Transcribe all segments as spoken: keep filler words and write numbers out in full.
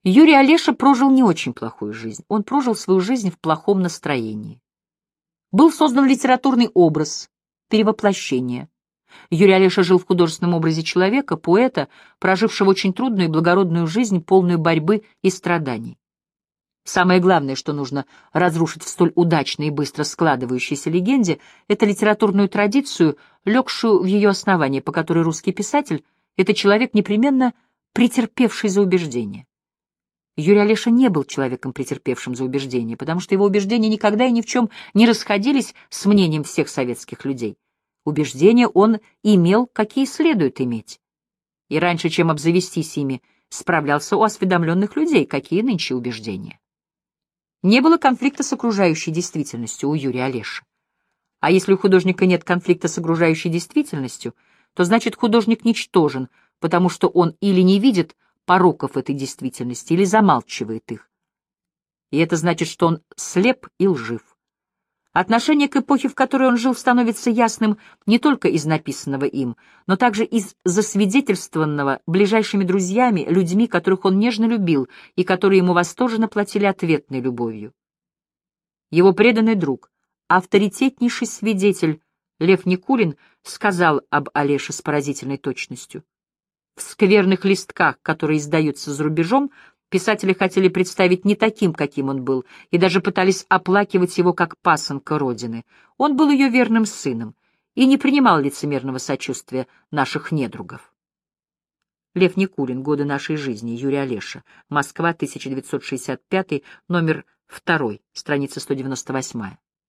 Юрий Олеша прожил не очень плохую жизнь. Он прожил свою жизнь в плохом настроении. Был создан литературный образ перевоплощения. Юрий Олеша жил в художественном образе человека, поэта, прожившего очень трудную и благородную жизнь, полную борьбы и страданий. Самое главное, что нужно разрушить в столь удачной и быстро складывающейся легенде, это литературную традицию, легшую в ее основании, по которой русский писатель — это человек, непременно претерпевший за убеждение. Юрий Олеша не был человеком, претерпевшим за убеждение, потому что его убеждения никогда и ни в чем не расходились с мнением всех советских людей. Убеждения он имел, какие следует иметь. И раньше, чем обзавестись ими, справлялся у осведомленных людей, какие нынче убеждения. Не было конфликта с окружающей действительностью у Юрия Олеши. А если у художника нет конфликта с окружающей действительностью, то значит художник ничтожен, потому что он или не видит пороков этой действительности, или замалчивает их. И это значит, что он слеп и лжив. Отношение к эпохе, в которой он жил, становится ясным не только из написанного им, но также из засвидетельствованного ближайшими друзьями, людьми, которых он нежно любил и которые ему восторженно платили ответной любовью. Его преданный друг, авторитетнейший свидетель Лев Никулин сказал об Олеше с поразительной точностью: в скверных листках, которые издаются за рубежом, писатели хотели представить не таким, каким он был, и даже пытались оплакивать его как пасынка Родины. Он был ее верным сыном и не принимал лицемерного сочувствия наших недругов. Лев Никулин. Годы нашей жизни. Юрий Олеша. Москва, тысяча девятьсот шестьдесят пятый, номер два, страница сто девяносто восемь.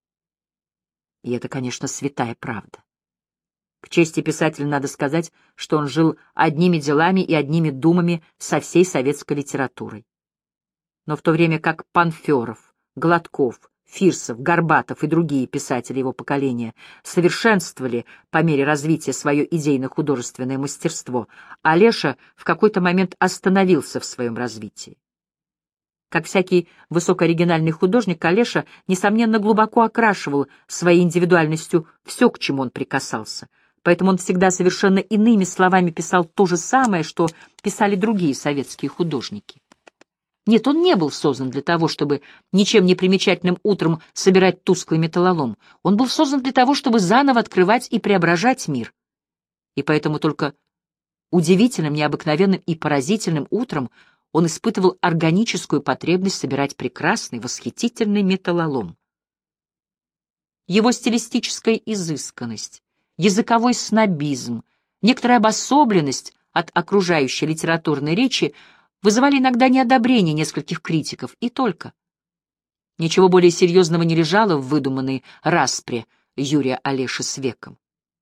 И это, конечно, святая правда. К чести писателя надо сказать, что он жил одними делами и одними думами со всей советской литературой. Но в то время как Панферов, Гладков, Фирсов, Горбатов и другие писатели его поколения совершенствовали по мере развития свое идейно-художественное мастерство, Олеша в какой-то момент остановился в своем развитии. Как всякий высокооригинальный художник, Олеша, несомненно, глубоко окрашивал своей индивидуальностью все, к чему он прикасался. Поэтому он всегда совершенно иными словами писал то же самое, что писали другие советские художники. Нет, он не был создан для того, чтобы ничем не примечательным утром собирать тусклый металлолом. Он был создан для того, чтобы заново открывать и преображать мир. И поэтому только удивительным, необыкновенным и поразительным утром он испытывал органическую потребность собирать прекрасный, восхитительный металлолом. Его стилистическая изысканность, языковой снобизм, некоторая обособленность от окружающей литературной речи вызывали иногда неодобрение нескольких критиков, и только. Ничего более серьезного не лежало в выдуманной распре Юрия Олеши с веком.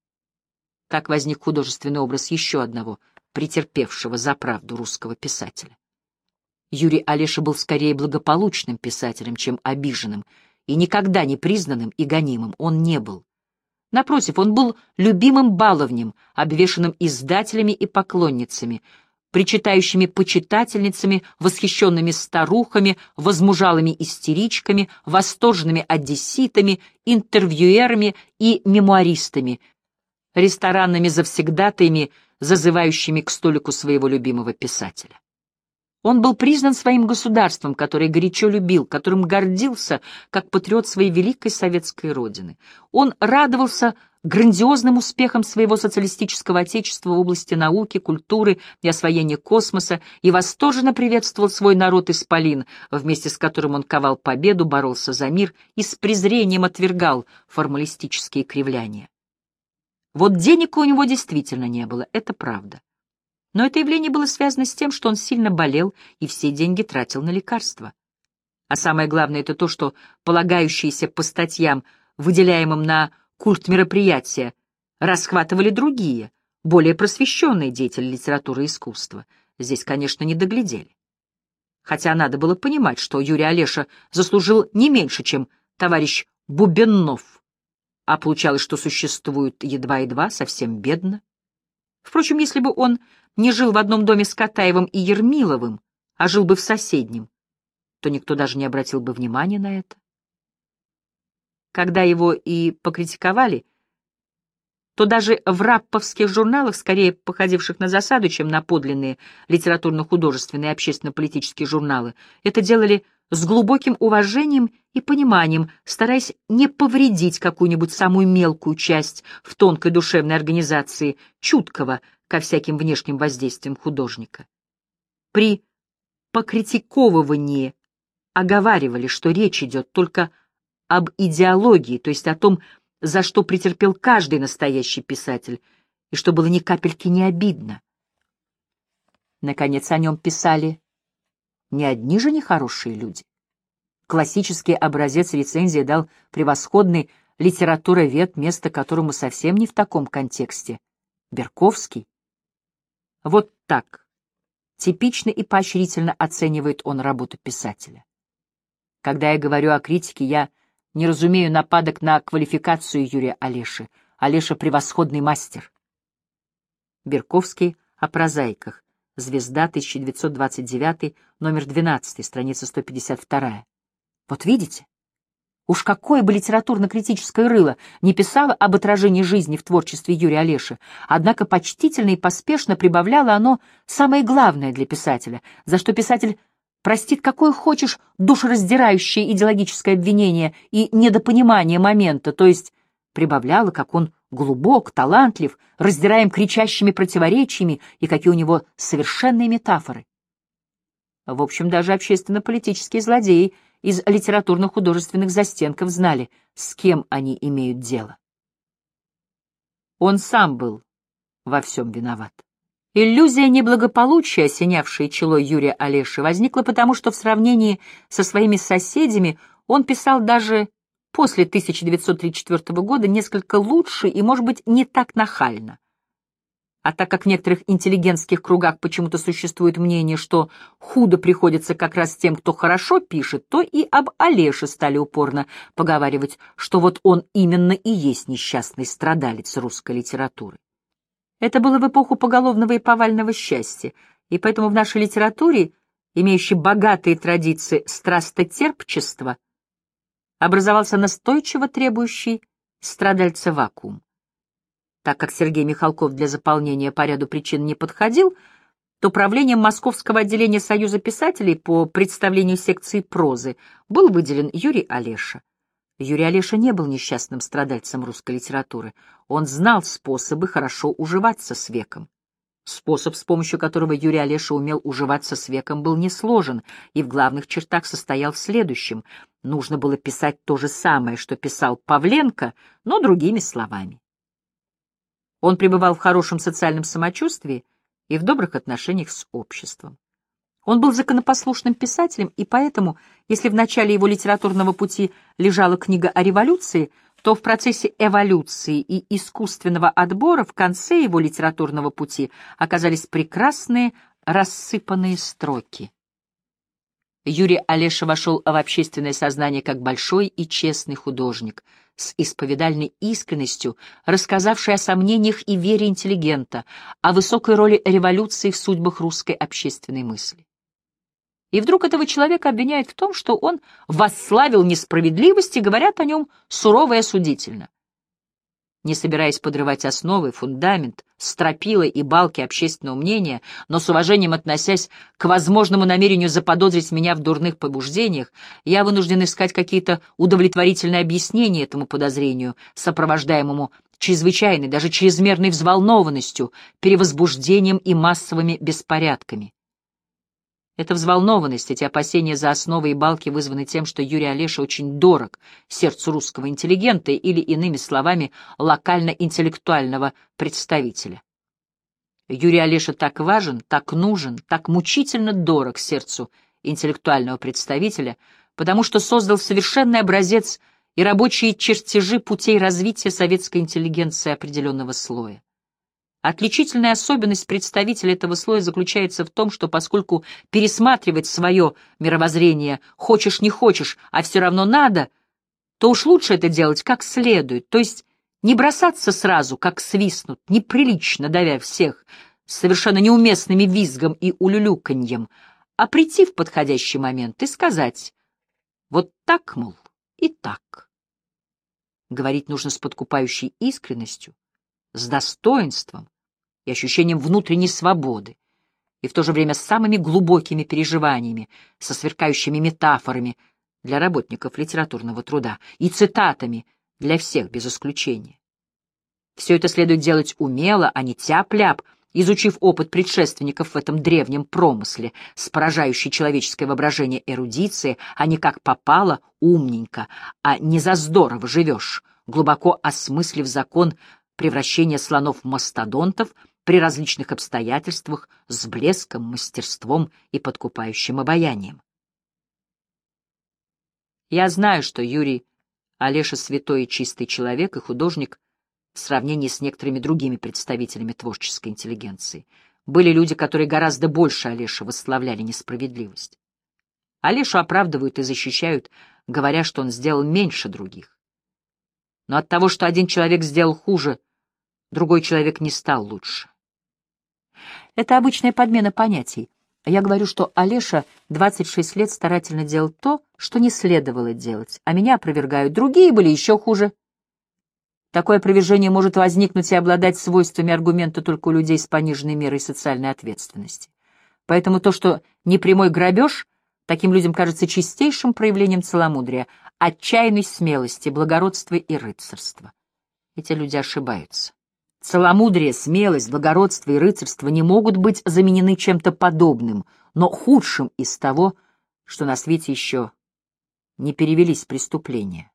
Так возник художественный образ еще одного претерпевшего за правду русского писателя. Юрий Олеша был скорее благополучным писателем, чем обиженным, и никогда не признанным и гонимым он не был. Напротив, он был любимым баловнем, обвешанным издателями и поклонницами, причитающими почитательницами, восхищенными старухами, возмужалыми истеричками, восторженными одесситами, интервьюерами и мемуаристами, ресторанными завсегдатаями, зазывающими к столику своего любимого писателя. Он был признан своим государством, которое горячо любил, которым гордился, как патриот своей великой советской родины. Он радовался грандиозным успехам своего социалистического отечества в области науки, культуры и освоения космоса и восторженно приветствовал свой народ-исполин, вместе с которым он ковал победу, боролся за мир и с презрением отвергал формалистические кривляния. Вот денег у него действительно не было, это правда. Но это явление было связано с тем, что он сильно болел и все деньги тратил на лекарства. А самое главное — это то, что полагающиеся по статьям, выделяемым на культ мероприятия, расхватывали другие, более просвещенные деятели литературы и искусства. Здесь, конечно, не доглядели. Хотя надо было понимать, что Юрий Олеша заслужил не меньше, чем товарищ Бубеннов, а получалось, что существует едва-едва, совсем бедно. Впрочем, если бы он не жил в одном доме с Катаевым и Ермиловым, а жил бы в соседнем, то никто даже не обратил бы внимания на это. Когда его и покритиковали, то даже в рапповских журналах, скорее походивших на засаду, чем на подлинные литературно-художественные и общественно-политические журналы, это делали с глубоким уважением и пониманием, стараясь не повредить какую-нибудь самую мелкую часть в тонкой душевной организации, чуткого ко всяким внешним воздействиям художника. При покритиковывании оговаривали, что речь идет только об идеологии, то есть о том, за что претерпел каждый настоящий писатель, и что было ни капельки не обидно. Наконец, о нем писали не одни же нехорошие люди. Классический образец рецензии дал превосходный литературовед, место которому совсем не в таком контексте — Берковский. Вот так типично и поощрительно оценивает он работу писателя. Когда я говорю о критике, я не разумею нападок на квалификацию Юрия Олеши. Олеша — превосходный мастер. Берковский о прозаиках. Звезда, тысяча девятьсот двадцать девятый, номер двенадцатый, страница сто пятьдесят два. Вот видите? Уж какое бы литературно-критическое рыло не писало об отражении жизни в творчестве Юрия Олеши, однако почтительно и поспешно прибавляло оно самое главное для писателя, за что писатель простит какое хочешь душераздирающее идеологическое обвинение и недопонимание момента, то есть прибавляло, как он глубок, талантлив, раздираем кричащими противоречиями и какие у него совершенные метафоры. В общем, даже общественно-политические злодеи из литературно-художественных застенков знали, с кем они имеют дело. Он сам был во всем виноват. Иллюзия неблагополучия, осенявшая чело Юрия Олеши, возникла потому, что в сравнении со своими соседями он писал даже после тысяча девятьсот тридцать четвёртого года несколько лучше и, может быть, не так нахально. А так как в некоторых интеллигентских кругах почему-то существует мнение, что худо приходится как раз тем, кто хорошо пишет, то и об Олеше стали упорно поговаривать, что вот он именно и есть несчастный страдалец русской литературы. Это было в эпоху поголовного и повального счастья, и поэтому в нашей литературе, имеющей богатые традиции страстотерпчества, образовался настойчиво требующий страдальца вакуум. Так как Сергей Михалков для заполнения по ряду причин не подходил, то правлением Московского отделения Союза писателей по представлению секции прозы был выделен Юрий Олеша. Юрий Олеша не был несчастным страдальцем русской литературы. Он знал способы хорошо уживаться с веком. Способ, с помощью которого Юрий Олеша умел уживаться с веком, был несложен и в главных чертах состоял в следующем. Нужно было писать то же самое, что писал Павленко, но другими словами. Он пребывал в хорошем социальном самочувствии и в добрых отношениях с обществом. Он был законопослушным писателем, и поэтому, если в начале его литературного пути лежала книга о революции, то в процессе эволюции и искусственного отбора в конце его литературного пути оказались прекрасные рассыпанные строки. Юрий Олеша вошел в общественное сознание как большой и честный художник, с исповедальной искренностью рассказавший о сомнениях и вере интеллигента, о высокой роли революции в судьбах русской общественной мысли. И вдруг этого человека обвиняют в том, что он восславил несправедливость, и говорят о нем сурово и осудительно. Не собираясь подрывать основы, фундамент, стропила и балки общественного мнения, но с уважением относясь к возможному намерению заподозрить меня в дурных побуждениях, я вынужден искать какие-то удовлетворительные объяснения этому подозрению, сопровождаемому чрезвычайной, даже чрезмерной взволнованностью, перевозбуждением и массовыми беспорядками. Эта взволнованность, эти опасения за основы и балки вызваны тем, что Юрий Олеша очень дорог сердцу русского интеллигента или, иными словами, локально-интеллектуального представителя. Юрий Олеша так важен, так нужен, так мучительно дорог сердцу интеллектуального представителя, потому что создал совершенный образец и рабочие чертежи путей развития советской интеллигенции определенного слоя. Отличительная особенность представителя этого слоя заключается в том, что поскольку пересматривать свое мировоззрение хочешь не хочешь, а все равно надо, то уж лучше это делать как следует, то есть не бросаться сразу, как свистнут, неприлично давя всех, с совершенно неуместными визгом и улюлюканьем, а прийти в подходящий момент и сказать «вот так, мол, и так». Говорить нужно с подкупающей искренностью, с достоинством и ощущением внутренней свободы, и в то же время с самыми глубокими переживаниями, со сверкающими метафорами для работников литературного труда и цитатами для всех без исключения. Все это следует делать умело, а не тяп-ляп, изучив опыт предшественников в этом древнем промысле, с поражающей человеческое воображение эрудиции, а не как попало, умненько, а не за здорово живешь, глубоко осмыслив закон превращения слонов в мастодонтов при различных обстоятельствах с блеском, мастерством и подкупающим обаянием. Я знаю, что Юрий Олеша святой и чистый человек и художник в сравнении с некоторыми другими представителями творческой интеллигенции. Были люди, которые гораздо больше Олеши восславляли несправедливость. Олешу оправдывают и защищают, говоря, что он сделал меньше других. Но от того, что один человек сделал хуже, другой человек не стал лучше. Это обычная подмена понятий. Я говорю, что Олеша двадцать шесть лет старательно делал то, что не следовало делать, а меня опровергают. Другие были еще хуже. Такое опровержение может возникнуть и обладать свойствами аргумента только у людей с пониженной мерой социальной ответственности. Поэтому то, что непрямой грабеж, таким людям кажется чистейшим проявлением целомудрия, отчаянной смелости, благородства и рыцарства. Эти люди ошибаются. Целомудрие, смелость, благородство и рыцарство не могут быть заменены чем-то подобным, но худшим из того, что на свете еще не перевелись преступления.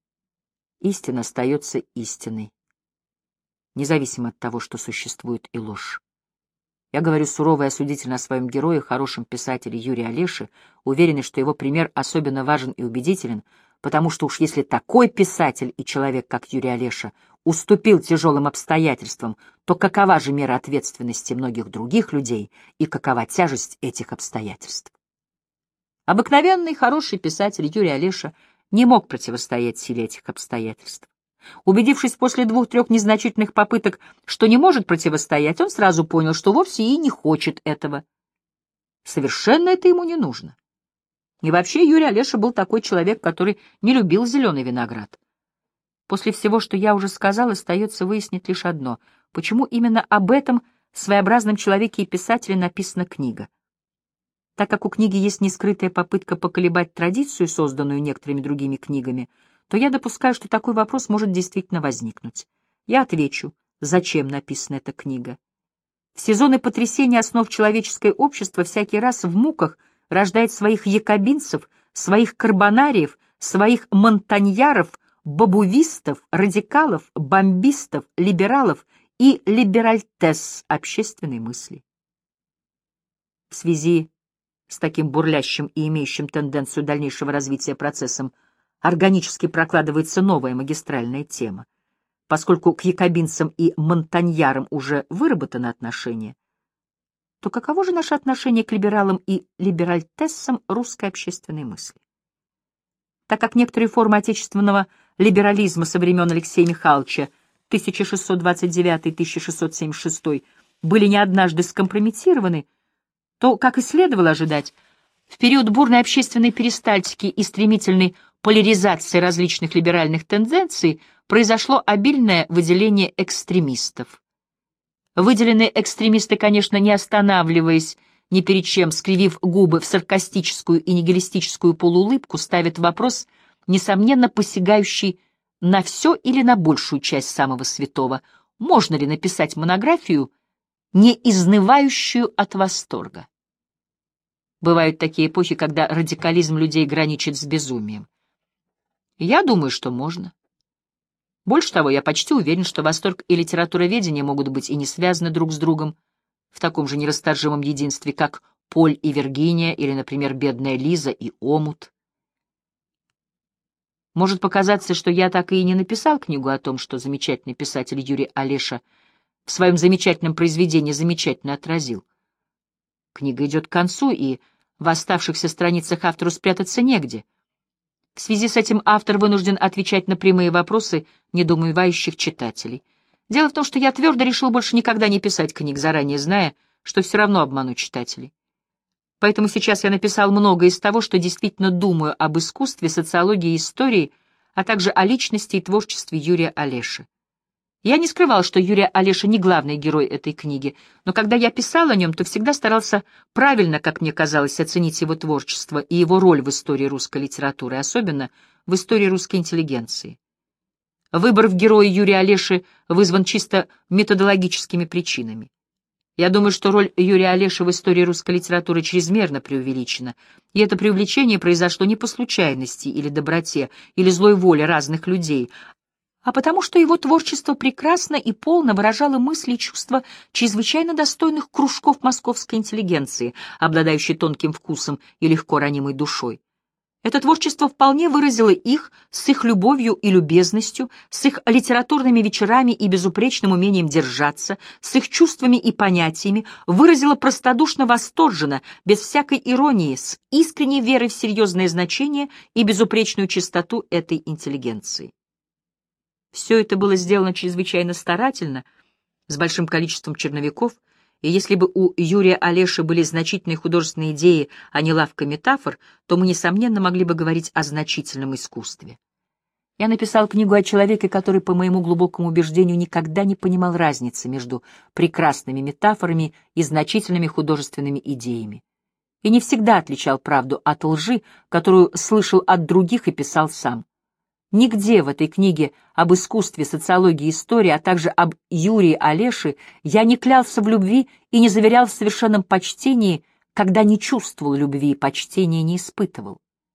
Истина остается истиной, независимо от того, что существует и ложь. Я говорю сурово и осудительно о своем герое, хорошем писателе Юрии Олеше, уверенный, что его пример особенно важен и убедителен, потому что уж если такой писатель и человек, как Юрий Олеша, уступил тяжелым обстоятельствам, то какова же мера ответственности многих других людей и какова тяжесть этих обстоятельств? Обыкновенный хороший писатель Юрий Олеша не мог противостоять силе этих обстоятельств. Убедившись после двух-трех незначительных попыток, что не может противостоять, он сразу понял, что вовсе и не хочет этого. Совершенно это ему не нужно. И вообще Юрий Олеша был такой человек, который не любил зеленый виноград. После всего, что я уже сказал, остается выяснить лишь одно: почему именно об этом своеобразном человеке и писателе написана книга. Так как у книги есть нескрытая попытка поколебать традицию, созданную некоторыми другими книгами, то я допускаю, что такой вопрос может действительно возникнуть. Я отвечу, зачем написана эта книга. В сезоны потрясения основ человеческое общество всякий раз в муках рождает своих якобинцев, своих карбонариев, своих монтаньяров, бабувистов, радикалов, бомбистов, либералов и либеральтес общественной мысли. В связи с таким бурлящим и имеющим тенденцию дальнейшего развития процессом органически прокладывается новая магистральная тема. Поскольку к якобинцам и монтаньярам уже выработаны отношения, то каково же наше отношение к либералам и либеральтессам русской общественной мысли? Так как некоторые формы отечественного либерализма со времен Алексея Михайловича тысяча шестьсот двадцать девятый — тысяча шестьсот семьдесят шестой были не однажды скомпрометированы, то, как и следовало ожидать, в период бурной общественной перистальтики и стремительной поляризации различных либеральных тенденций произошло обильное выделение экстремистов. Выделенные экстремисты, конечно, не останавливаясь ни перед чем, скривив губы в саркастическую и нигилистическую полуулыбку, ставят вопрос, несомненно посягающий на все или на большую часть самого святого: можно ли написать монографию, не изнывающую от восторга? Бывают такие эпохи, когда радикализм людей граничит с безумием. Я думаю, что можно. Больше того, я почти уверен, что восторг и литературоведение могут быть и не связаны друг с другом в таком же нерасторжимом единстве, как Поль и Виргиния или, например, бедная Лиза и омут. Может показаться, что я так и не написал книгу о том, что замечательный писатель Юрий Олеша в своем замечательном произведении замечательно отразил. Книга идет к концу, и в оставшихся страницах автору спрятаться негде. В связи с этим автор вынужден отвечать на прямые вопросы недоумевающих читателей. Дело в том, что я твердо решил больше никогда не писать книг, заранее зная, что все равно обману читателей. Поэтому сейчас я написал многое из того, что действительно думаю об искусстве, социологии и истории, а также о личности и творчестве Юрия Олеши. Я не скрывал, что Юрий Олеша не главный герой этой книги, но когда я писал о нем, то всегда старался правильно, как мне казалось, оценить его творчество и его роль в истории русской литературы, особенно в истории русской интеллигенции. Выбор в герое Юрия Олеши вызван чисто методологическими причинами. Я думаю, что роль Юрия Олеши в истории русской литературы чрезмерно преувеличена, и это преувеличение произошло не по случайности или доброте, или злой воле разных людей, а потому что его творчество прекрасно и полно выражало мысли и чувства чрезвычайно достойных кружков московской интеллигенции, обладающей тонким вкусом и легко ранимой душой. Это творчество вполне выразило их с их любовью и любезностью, с их литературными вечерами и безупречным умением держаться, с их чувствами и понятиями, выразило простодушно восторженно, без всякой иронии, с искренней верой в серьезное значение и безупречную чистоту этой интеллигенции. Все это было сделано чрезвычайно старательно, с большим количеством черновиков, и если бы у Юрия Олеши были значительные художественные идеи, а не лавка метафор, то мы, несомненно, могли бы говорить о значительном искусстве. Я написал книгу о человеке, который, по моему глубокому убеждению, никогда не понимал разницы между прекрасными метафорами и значительными художественными идеями, и не всегда отличал правду от лжи, которую слышал от других и писал сам. Нигде в этой книге об искусстве, социологии и истории, а также об Юрии Олеше я не клялся в любви и не заверял в совершенном почтении, когда не чувствовал любви и почтения не испытывал.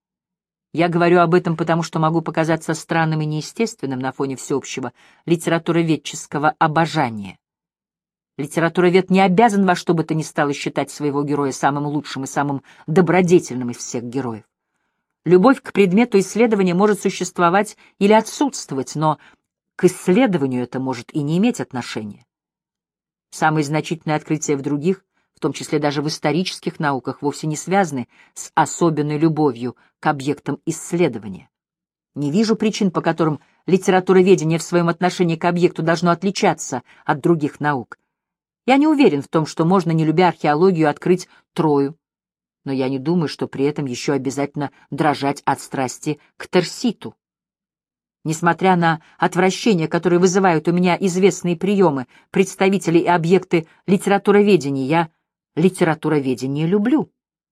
Я говорю об этом потому, что могу показаться странным и неестественным на фоне всеобщего литературоведческого обожания. Литературовед не обязан во что бы то ни стало считать своего героя самым лучшим и самым добродетельным из всех героев. Любовь к предмету исследования может существовать или отсутствовать, но к исследованию это может и не иметь отношения. Самые значительные открытия в других, в том числе даже в исторических науках, вовсе не связаны с особенной любовью к объектам исследования. Не вижу причин, по которым литературоведение в своем отношении к объекту должно отличаться от других наук. Я не уверен в том, что можно, не любя археологию, открыть Трою, но я не думаю, что при этом еще обязательно дрожать от страсти к Терситу. Несмотря на отвращение, которое вызывают у меня известные приемы, представители и объекты литературоведения, я литературоведение люблю.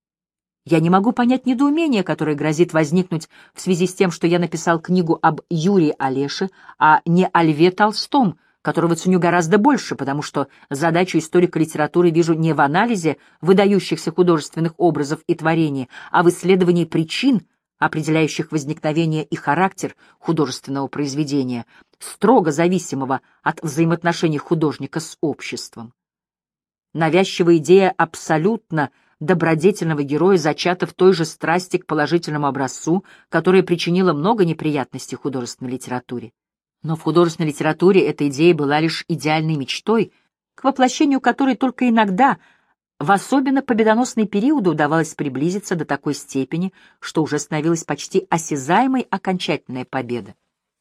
Я не могу понять недоумение, которое грозит возникнуть в связи с тем, что я написал книгу об Юрии Олеше, а не о Льве Толстом, которого ценю гораздо больше, потому что задачу историка литературы вижу не в анализе выдающихся художественных образов и творений, а в исследовании причин, определяющих возникновение и характер художественного произведения, строго зависимого от взаимоотношений художника с обществом. Навязчивая идея абсолютно добродетельного героя зачата в той же страсти к положительному образцу, которая причинила много неприятностей художественной литературе. Но в художественной литературе эта идея была лишь идеальной мечтой, к воплощению которой только иногда, в особенно победоносные периоды, удавалось приблизиться до такой степени, что уже становилась почти осязаемой окончательная победа.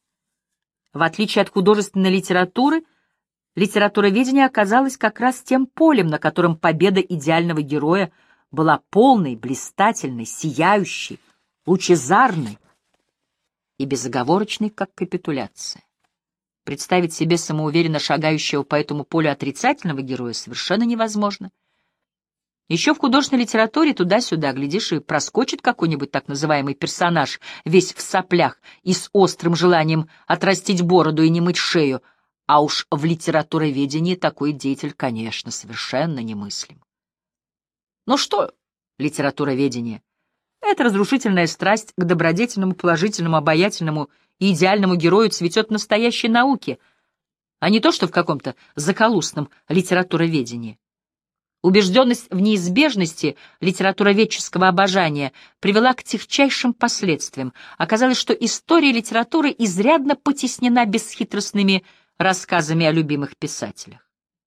В отличие от художественной литературы, литературоведение оказалось как раз тем полем, на котором победа идеального героя была полной, блистательной, сияющей, лучезарной и безоговорочной, как капитуляция. Представить себе самоуверенно шагающего по этому полю отрицательного героя совершенно невозможно. Еще в художественной литературе туда-сюда, глядишь, и проскочит какой-нибудь так называемый персонаж, весь в соплях и с острым желанием отрастить бороду и не мыть шею, а уж в литературоведении такой деятель, конечно, совершенно немыслим. Ну что литературоведение? Эта разрушительная страсть к добродетельному, положительному, обаятельному и идеальному герою цветет в настоящей науке, а не то, что в каком-то захолустном литературоведении. Убежденность в неизбежности литературоведческого обожания привела к тягчайшим последствиям. Оказалось, что история литературы изрядно потеснена бесхитростными рассказами о любимых писателях.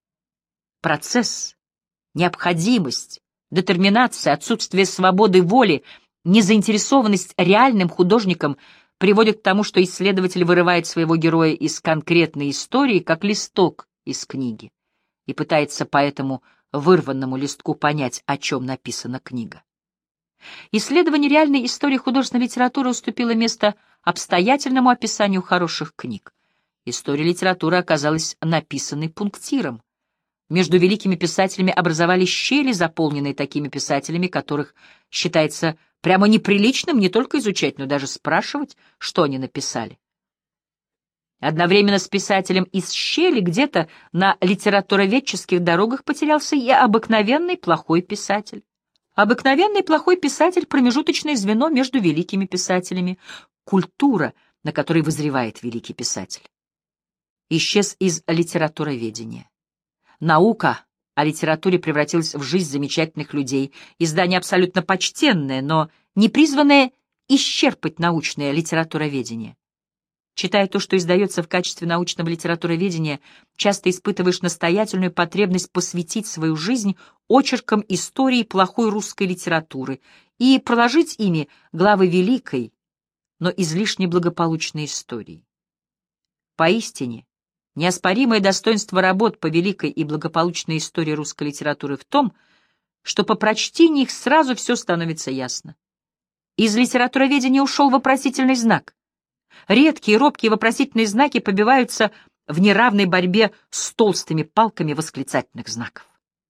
Процесс, необходимость, детерминация, отсутствие свободы воли, незаинтересованность реальным художником приводит к тому, что исследователь вырывает своего героя из конкретной истории, как листок из книги, и пытается по этому вырванному листку понять, о чем написана книга. Исследование реальной истории художественной литературы уступило место обстоятельному описанию хороших книг. История литературы оказалась написанной пунктиром. Между великими писателями образовались щели, заполненные такими писателями, которых считается прямо неприличным не только изучать, но даже спрашивать, что они написали. Одновременно с писателем из щели где-то на литературоведческих дорогах потерялся и обыкновенный плохой писатель. Обыкновенный плохой писатель — промежуточное звено между великими писателями, культура, на которой вызревает великий писатель. Исчез из литературоведения. Наука о литературе превратилась в жизнь замечательных людей, издание абсолютно почтенное, но не призванное исчерпать научное литературоведение. Читая то, что издается в качестве научного литературоведения, часто испытываешь настоятельную потребность посвятить свою жизнь очеркам истории плохой русской литературы и проложить ими главы великой, но излишне благополучной истории. Поистине, неоспоримое достоинство работ по великой и благополучной истории русской литературы в том, что по прочтении их сразу все становится ясно. Из литературоведения ушел вопросительный знак. Редкие робкие вопросительные знаки побиваются в неравной борьбе с толстыми палками восклицательных знаков.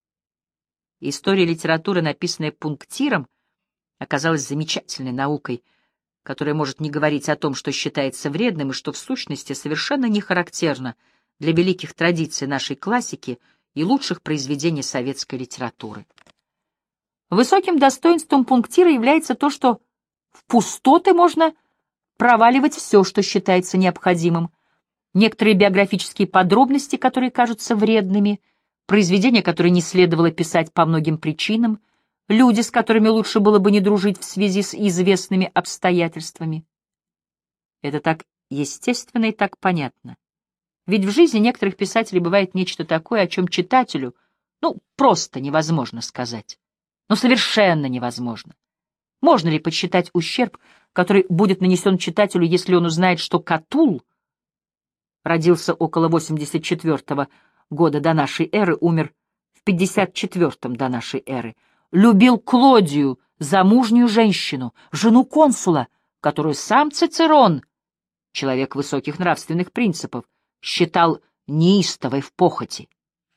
История литературы, написанная пунктиром, оказалась замечательной наукой, которая может не говорить о том, что считается вредным и что в сущности совершенно не характерно для великих традиций нашей классики и лучших произведений советской литературы. Высоким достоинством пунктира является то, что в пустоты можно проваливать все, что считается необходимым. Некоторые биографические подробности, которые кажутся вредными, произведения, которые не следовало писать по многим причинам, люди, с которыми лучше было бы не дружить в связи с известными обстоятельствами. Это так естественно и так понятно. Ведь в жизни некоторых писателей бывает нечто такое, о чем читателю, ну, просто невозможно сказать. Ну, совершенно невозможно. Можно ли подсчитать ущерб, который будет нанесен читателю, если он узнает, что Катулл родился около восемьдесят четвёртого года до нашей эры, умер в пятьдесят четвёртом до нашей эры, любил Клодию, замужнюю женщину, жену консула, которую сам Цицерон, человек высоких нравственных принципов, считал неистовой в похоти.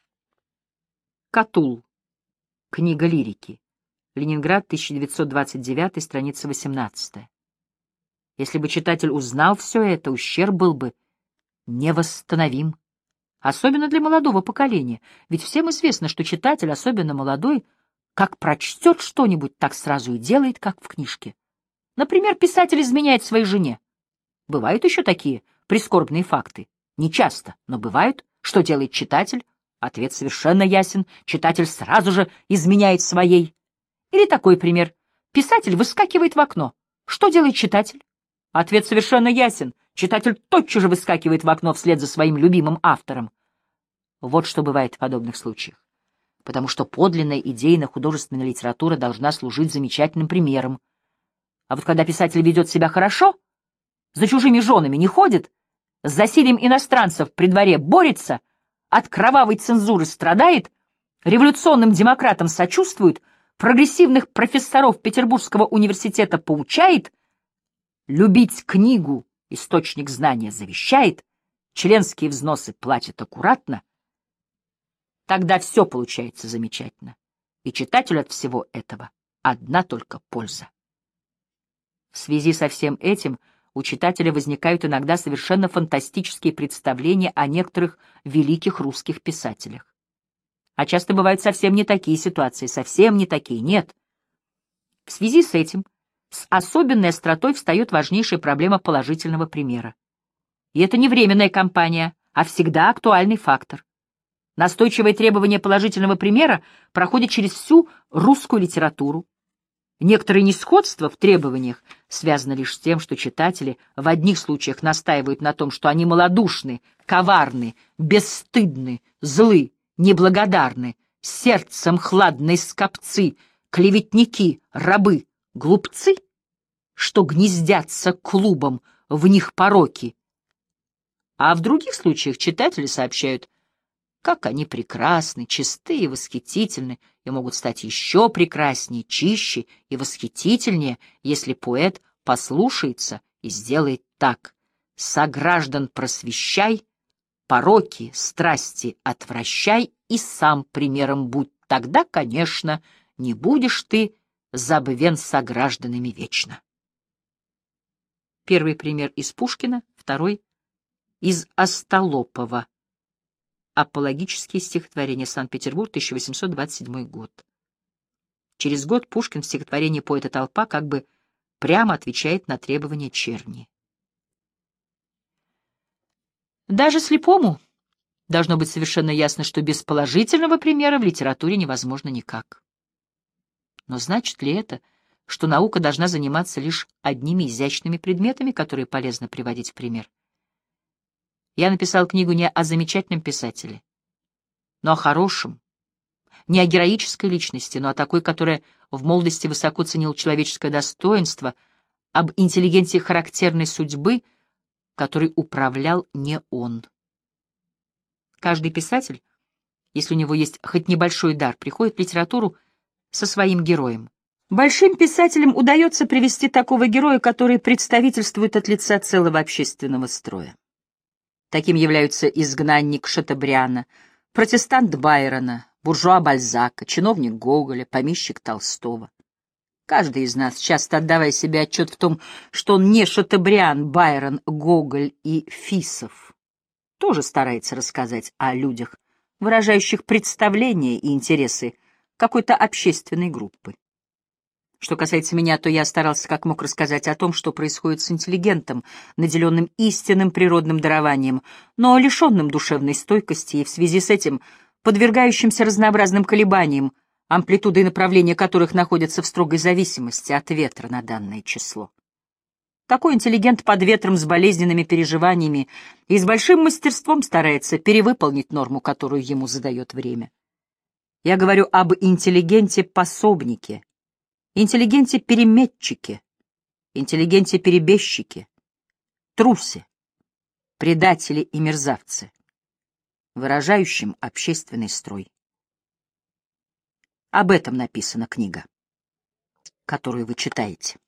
Катулл. Книга лирики. Ленинград, тысяча девятьсот двадцать девятый, страница восемнадцатая. Если бы читатель узнал все это, ущерб был бы невосстановим. Особенно для молодого поколения, ведь всем известно, что читатель, особенно молодой, как прочтет что-нибудь, так сразу и делает, как в книжке. Например, писатель изменяет своей жене. Бывают еще такие прискорбные факты. Не часто, но бывают. Что делает читатель? Ответ совершенно ясен. Читатель сразу же изменяет своей. Или такой пример. Писатель выскакивает в окно. Что делает читатель? Ответ совершенно ясен. Читатель тотчас же выскакивает в окно вслед за своим любимым автором. Вот что бывает в подобных случаях. Потому что подлинная идейно-художественная литература должна служить замечательным примером. А вот когда писатель ведет себя хорошо, за чужими женами не ходит, с засильем иностранцев при дворе борется, от кровавой цензуры страдает, революционным демократам сочувствует, прогрессивных профессоров Петербургского университета поучает, любить книгу, источник знания, завещает, членские взносы платит аккуратно, тогда все получается замечательно, и читателю от всего этого одна только польза. В связи со всем этим у читателя возникают иногда совершенно фантастические представления о некоторых великих русских писателях. А часто бывают совсем не такие ситуации, совсем не такие, нет. В связи с этим с особенной остротой встает важнейшая проблема положительного примера. И это не временная кампания, а всегда актуальный фактор. Настойчивое требование положительного примера проходит через всю русскую литературу. Некоторые несходства в требованиях связаны лишь с тем, что читатели в одних случаях настаивают на том, что они малодушны, коварны, бесстыдны, злы, неблагодарны, сердцем хладные скопцы, клеветники, рабы, глупцы, что гнездятся клубом, в них пороки. А в других случаях читатели сообщают, как они прекрасны, чисты и восхитительны, и могут стать еще прекраснее, чище и восхитительнее, если поэт послушается и сделает так. Сограждан просвещай, пороки, страсти отвращай и сам примером будь. Тогда, конечно, не будешь ты забвен согражданами вечно. Первый пример из Пушкина, второй — из Остолопова. Апологические стихотворения. Санкт-Петербург, тысяча восемьсот двадцать седьмой год. Через год Пушкин в стихотворении «Поэта толпа» как бы прямо отвечает на требования Черни. Даже слепому должно быть совершенно ясно, что без положительного примера в литературе невозможно никак. Но значит ли это, что наука должна заниматься лишь одними изящными предметами, которые полезно приводить в пример? Я написал книгу не о замечательном писателе, но о хорошем, не о героической личности, но о такой, которая в молодости высоко ценила человеческое достоинство, об интеллигенте характерной судьбы, который управлял не он. Каждый писатель, если у него есть хоть небольшой дар, приходит в литературу со своим героем. Большим писателям удается привести такого героя, который представительствует от лица целого общественного строя. Таким являются изгнанник Шатобриана, протестант Байрона, буржуа Бальзака, чиновник Гоголя, помещик Толстого. Каждый из нас, часто отдавая себе отчет в том, что он не Шатобриан, Байрон, Гоголь и Фисов, тоже старается рассказать о людях, выражающих представления и интересы какой-то общественной группы. Что касается меня, то я старался как мог рассказать о том, что происходит с интеллигентом, наделенным истинным природным дарованием, но лишенным душевной стойкости и в связи с этим подвергающимся разнообразным колебаниям, амплитуда и направление которых находятся в строгой зависимости от ветра на данное число. Такой интеллигент под ветром с болезненными переживаниями и с большим мастерством старается перевыполнить норму, которую ему задает время. Я говорю об интеллигенте-пособнике, интеллигенте-переметчике, интеллигенте-перебежчике, трусе, предателе и мерзавце, выражающем общественный строй. Об этом написана книга, которую вы читаете.